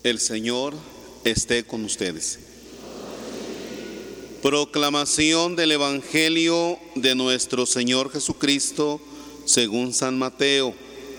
El Señor esté con ustedes. Proclamación del Evangelio de nuestro Señor Jesucristo según San Mateo.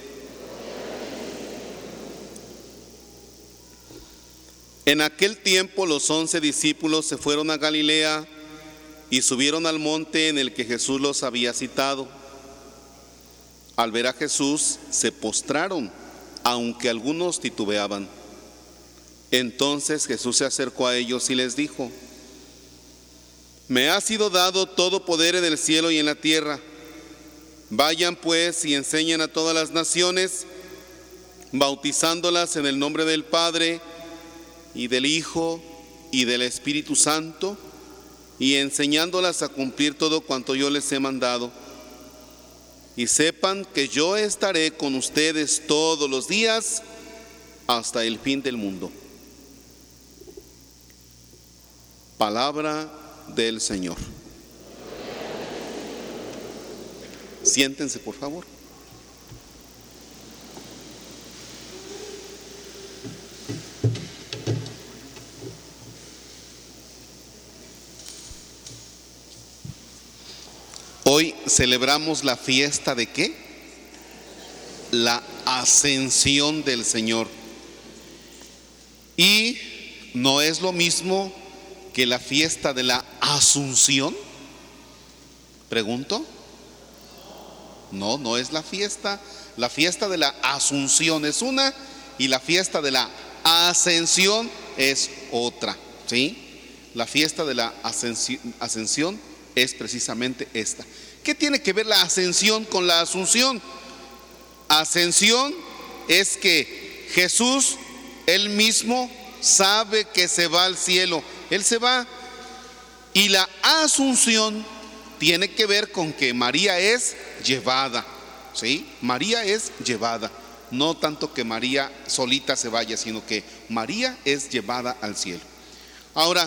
En aquel tiempo los 11 discípulos se fueron a Galilea y subieron al monte en el que Jesús los había citado. Al ver a Jesús se postraron, aunque algunos titubeaban. Entonces Jesús se acercó a ellos y les dijo: Me ha sido dado todo poder en el cielo y en la tierra. Vayan pues y enseñen a todas las naciones, bautizándolas en el nombre del Padre y del Hijo y del Espíritu Santo, y enseñándolas a cumplir todo cuanto yo les he mandado. Y sepan que yo estaré con ustedes todos los días hasta el fin del mundo. Palabra del Señor. Siéntense, por favor. Hoy celebramos la fiesta ¿de qué? La ascensión del Señor. Y no es lo mismo que la fiesta de la Asunción. ¿Pregunto? No es la fiesta. La fiesta de la Asunción es una y la fiesta de la Ascensión es otra, ¿sí? La fiesta de la Ascensión es precisamente esta. ¿Qué tiene que ver la ascensión con la asunción? Ascensión es que Jesús, Él mismo, sabe que se va al cielo. Él se va. Y la asunción tiene que ver con que María es llevada, ¿sí? María es llevada. No tanto que María solita se vaya, sino que María es llevada al cielo. Ahora,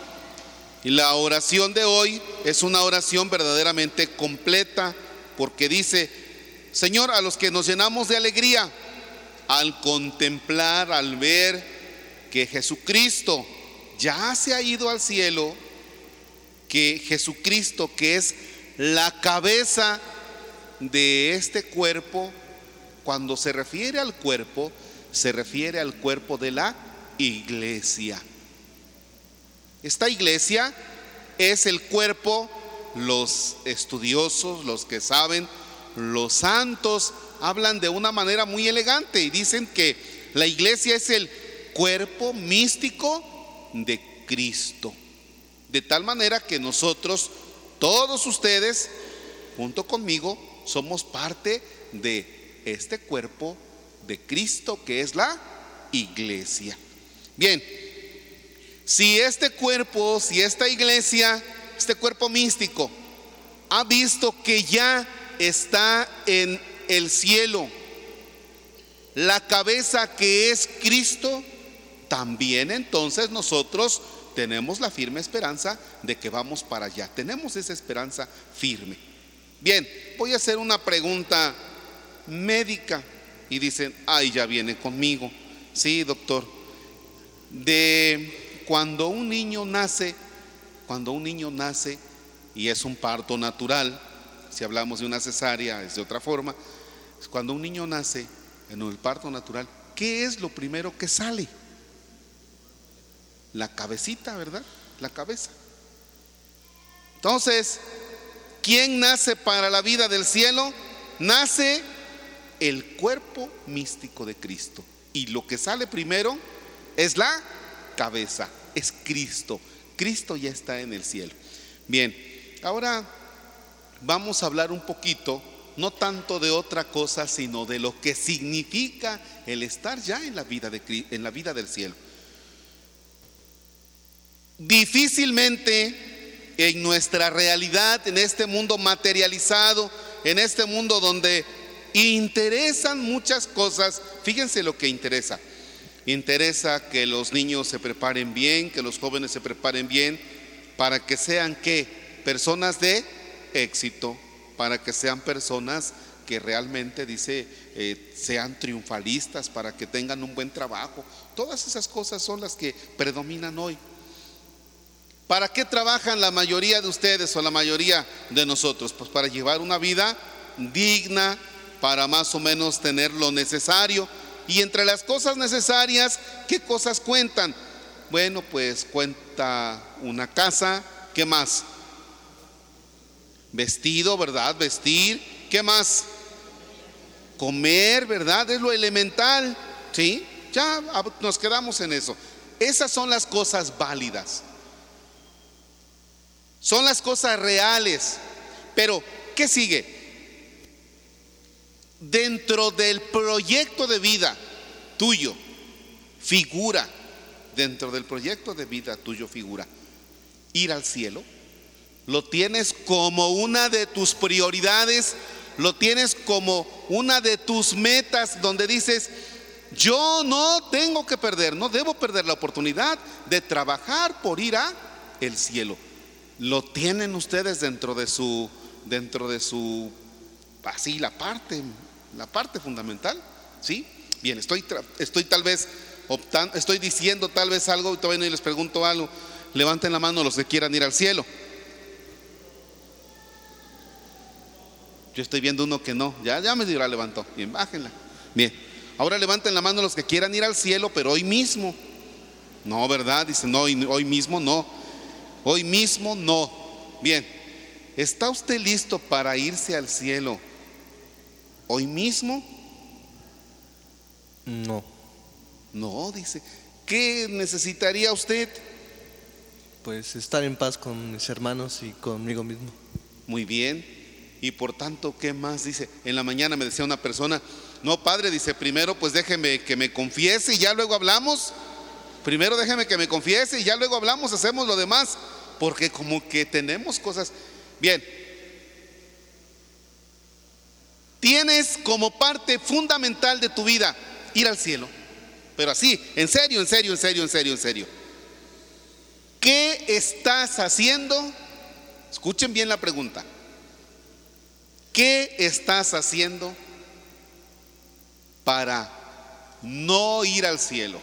la oración de hoy es una oración verdaderamente completa, porque dice: Señor, a los que nos llenamos de alegría al contemplar, al ver que Jesucristo ya se ha ido al cielo, que Jesucristo, que es la cabeza de este cuerpo, cuando se refiere al cuerpo, se refiere al cuerpo de la iglesia. Esta iglesia es el cuerpo. Los estudiosos, los que saben, los santos, hablan de una manera muy elegante y dicen que la iglesia es el cuerpo místico de Cristo. De tal manera que nosotros, todos ustedes, junto conmigo, somos parte de este cuerpo de Cristo, que es la iglesia. Bien. Si este cuerpo, si esta iglesia, este cuerpo místico, ha visto que ya está en el cielo, la cabeza que es Cristo, también entonces nosotros tenemos la firme esperanza de que vamos para allá. Tenemos esa esperanza firme. Bien, voy a hacer una pregunta médica y dicen: ay, ya viene conmigo. Sí, doctor. Cuando un niño nace y es un parto natural, si hablamos de una cesárea es de otra forma, cuando un niño nace en el parto natural, ¿qué es lo primero que sale? La cabecita, ¿verdad? La cabeza. Entonces, ¿quién nace para la vida del cielo? Nace el cuerpo místico de Cristo. Y lo que sale primero es la cabeza, es Cristo. Cristo ya está en el cielo. Bien, ahora vamos a hablar un poquito, no tanto de otra cosa, sino de lo que significa el estar ya en la vida del cielo. Difícilmente en nuestra realidad, en este mundo materializado, en este mundo donde interesan muchas cosas, fíjense lo que interesa. Interesa que los niños se preparen bien, que los jóvenes se preparen bien, para que sean ¿qué? Personas de éxito, para que sean personas que realmente dice sean triunfalistas, para que tengan un buen trabajo. Todas esas cosas son las que predominan hoy. ¿Para qué trabajan la mayoría de ustedes o la mayoría de nosotros? Pues para llevar una vida digna, para más o menos tener lo necesario. Y entre las cosas necesarias, ¿qué cosas cuentan? Bueno, pues cuenta una casa. ¿Qué más? Vestido, ¿verdad? Vestir. ¿Qué más? Comer, ¿verdad? Es lo elemental, ¿sí? Ya nos quedamos en eso. Esas son las cosas válidas. Son las cosas reales. Pero, ¿qué sigue? Dentro del proyecto de vida tuyo, figura, dentro del proyecto de vida tuyo figura ir al cielo. Lo tienes como una de tus prioridades, lo tienes como una de tus metas, donde dices: yo no tengo que perder, no debo perder la oportunidad de trabajar por ir a el cielo. Lo tienen ustedes dentro de su así la parte fundamental, ¿sí? Bien, estoy tal vez optando, estoy diciendo tal vez algo y todavía no les pregunto algo. Levanten la mano los que quieran ir al cielo. Yo estoy viendo uno que no, ya me dirá, levantó. Bien, bájenla. Bien, ahora levanten la mano los que quieran ir al cielo, pero hoy mismo. No, ¿verdad? Dice, no, hoy mismo no. Hoy mismo no. Bien, ¿está usted listo para irse al cielo hoy mismo? No. No, dice. ¿Qué necesitaría usted? Pues estar en paz con mis hermanos y conmigo mismo. Muy bien. Y por tanto, ¿qué más? Dice, en la mañana me decía una persona: no, padre, dice, primero pues déjeme que me confiese y ya luego hablamos. Primero déjeme que me confiese y ya luego hablamos, hacemos lo demás. Porque como que tenemos cosas. Bien, tienes como parte fundamental de tu vida ir al cielo. Pero así, en serio. ¿Qué estás haciendo? Escuchen bien la pregunta. ¿Qué estás haciendo para no ir al cielo?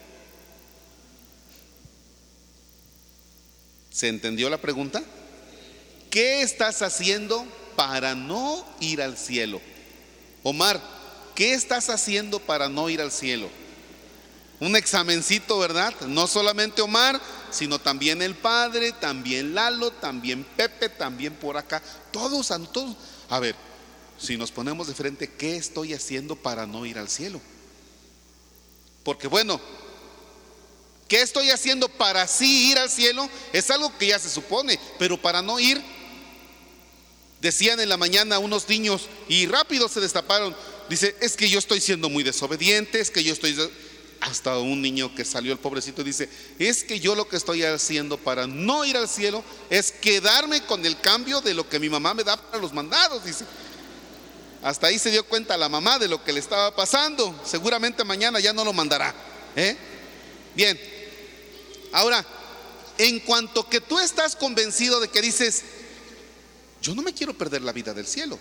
¿Se entendió la pregunta? ¿Qué estás haciendo para no ir al cielo? Omar, ¿qué estás haciendo para no ir al cielo? Un examencito, ¿verdad? No solamente Omar, sino también el padre, también Lalo, también Pepe, también por acá. Todos. A ver, si nos ponemos de frente, ¿qué estoy haciendo para no ir al cielo? Porque bueno, ¿qué estoy haciendo para sí ir al cielo? Es algo que ya se supone, pero para no ir, decían en la mañana unos niños y rápido se destaparon. Dice, es que yo estoy siendo muy desobediente, es que yo estoy... Hasta un niño que salió, el pobrecito, dice, es que yo lo que estoy haciendo para no ir al cielo es quedarme con el cambio de lo que mi mamá me da para los mandados, dice. Hasta ahí se dio cuenta la mamá de lo que le estaba pasando. Seguramente mañana ya no lo mandará, Bien, ahora, en cuanto que tú estás convencido de que dices, yo no me quiero perder la vida del cielo,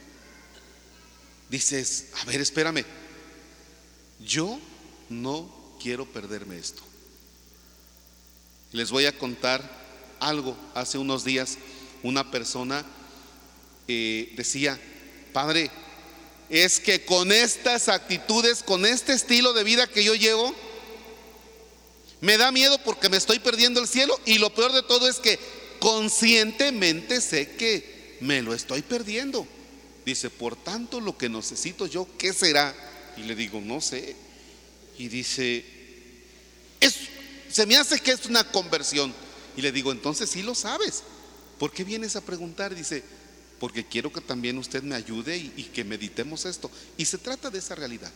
dices, a ver, espérame, yo no quiero perderme esto. Les voy a contar algo. Hace unos días una persona decía, padre, es que con estas actitudes, con este estilo de vida que yo llevo, me da miedo porque me estoy perdiendo el cielo, y lo peor de todo es que conscientemente sé que me lo estoy perdiendo. Dice, por tanto, lo que necesito yo, ¿qué será? Y le digo, no sé. Y dice, se me hace que es una conversión. Y le digo, entonces sí lo sabes, ¿por qué vienes a preguntar? Dice, porque quiero que también usted me ayude y que meditemos esto. Y se trata de esa realidad.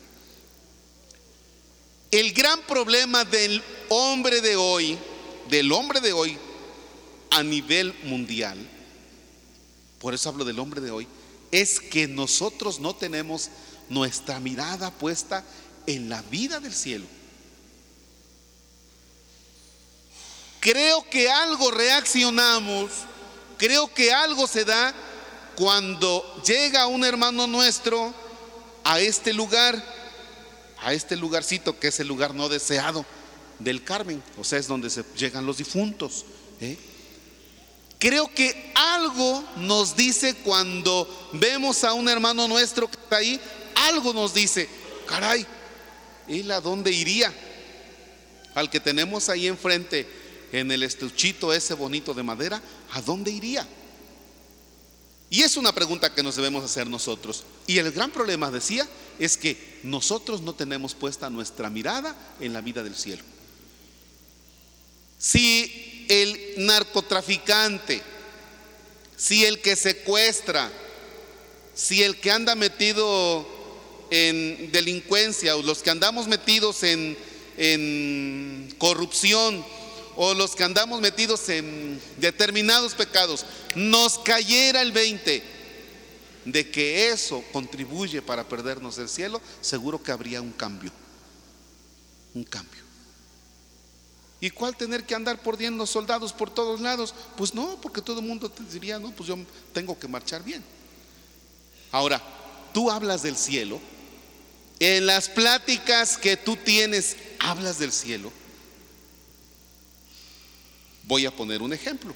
El gran problema del hombre de hoy a nivel mundial, por eso hablo del hombre de hoy, es que nosotros no tenemos nuestra mirada puesta en la vida del cielo. Creo que algo reaccionamos, creo que algo se da cuando llega un hermano nuestro a este lugarcito que es el lugar no deseado del Carmen, o sea, es donde se llegan los difuntos, Creo que algo nos dice cuando vemos a un hermano nuestro que está ahí, algo nos dice, caray, ¿él a dónde iría? Al que tenemos ahí enfrente, en el estuchito ese bonito de madera, ¿a dónde iría? Y es una pregunta que nos debemos hacer nosotros. Y el gran problema, decía, es que nosotros no tenemos puesta nuestra mirada en la vida del cielo. Si el narcotraficante, si el que secuestra, si el que anda metido en delincuencia, o los que andamos metidos en corrupción, o los que andamos metidos en determinados pecados, nos cayera el 20 de que eso contribuye para perdernos el cielo, seguro que habría un cambio. Un cambio. ¿Y cuál tener que andar mordiendo soldados por todos lados? Pues no, porque todo el mundo te diría, no, pues yo tengo que marchar bien. Ahora, tú hablas del cielo. En las pláticas que tú tienes, hablas del cielo. Voy a poner un ejemplo.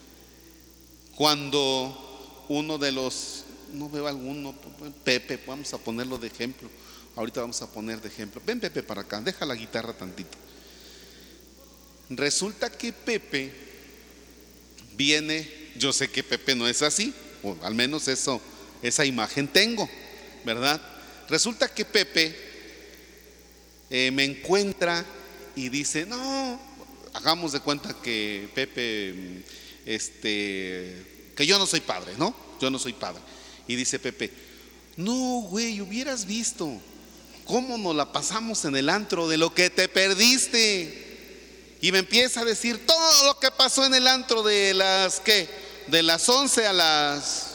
Cuando uno de los, no veo alguno, Pepe, vamos a ponerlo de ejemplo. Ahorita vamos a poner de ejemplo. Ven, Pepe, para acá, deja la guitarra tantito. Resulta que Pepe viene, yo sé que Pepe no es así, o al menos esa imagen tengo, ¿verdad? Resulta que Pepe me encuentra y dice, no, hagamos de cuenta que Pepe, que yo no soy padre, ¿no? Yo no soy padre. Y dice Pepe, no, güey, hubieras visto cómo nos la pasamos en el antro, de lo que te perdiste. Y me empieza a decir todo lo que pasó en el antro de las, ¿qué? De las 11 a las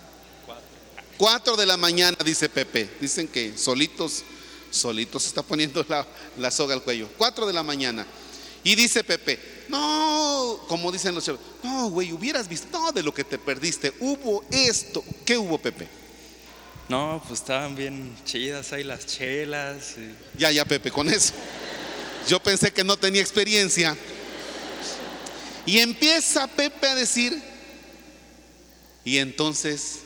4 de la mañana, dice Pepe. Dicen que solito se está poniendo la soga al cuello. 4 de la mañana. Y dice Pepe, no, como dicen los chavos, no, güey, hubieras visto, no, de lo que te perdiste. Hubo esto. ¿Qué hubo, Pepe? No, pues estaban bien chidas ahí las chelas. Ya, Pepe, con eso. Yo pensé que no tenía experiencia. Y empieza Pepe a decir, y entonces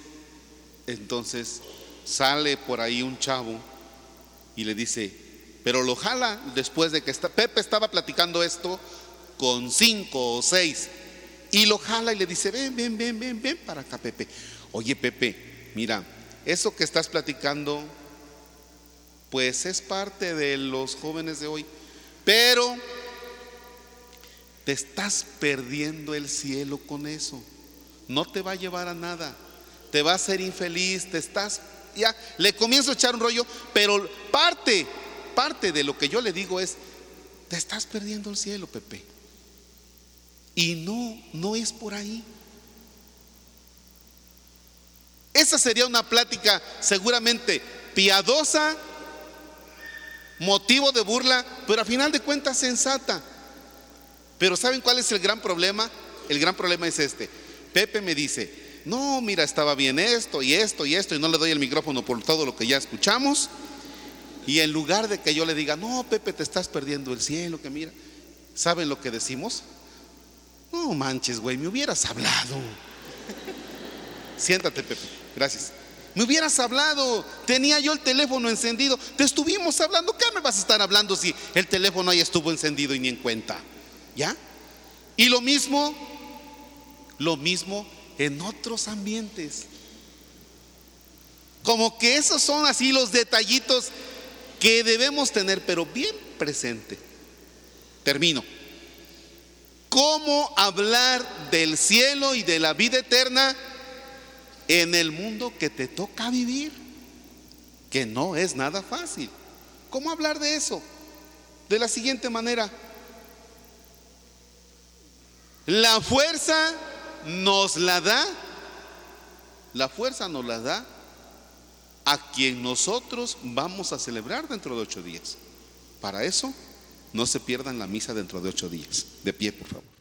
sale por ahí un chavo y le dice, pero lo jala después de que Pepe estaba platicando esto con 5 o 6, y lo jala y le dice, ven para acá, Pepe. Oye, Pepe, mira, eso que estás platicando pues es parte de los jóvenes de hoy, pero te estás perdiendo el cielo con eso. No te va a llevar a nada, te va a hacer infeliz, ya le comienzo a echar un rollo, pero parte de lo que yo le digo es, te estás perdiendo el cielo, Pepe. Y no es por ahí. Esa sería una plática seguramente piadosa, motivo de burla, pero a final de cuentas sensata. Pero ¿saben cuál es el gran problema? El gran problema es este. Pepe me dice, no, mira, estaba bien esto y esto y esto, y no le doy el micrófono por todo lo que ya escuchamos. Y en lugar de que yo le diga, no, Pepe, te estás perdiendo el cielo, que mira, ¿saben lo que decimos? No manches, güey, me hubieras hablado. Siéntate, Pepe, gracias. Me hubieras hablado, tenía yo el teléfono encendido, te estuvimos hablando. ¿Qué me vas a estar hablando si el teléfono ahí estuvo encendido y ni en cuenta? ¿Ya? Y lo mismo en otros ambientes. Como que esos son así los detallitos que debemos tener, pero bien presente. Termino. ¿Cómo hablar del cielo y de la vida eterna en el mundo que te toca vivir? Que no es nada fácil. ¿Cómo hablar de eso? De la siguiente manera: la fuerza nos la da a quien nosotros vamos a celebrar dentro de 8 días. Para eso, no se pierdan la misa dentro de 8 días. De pie, por favor.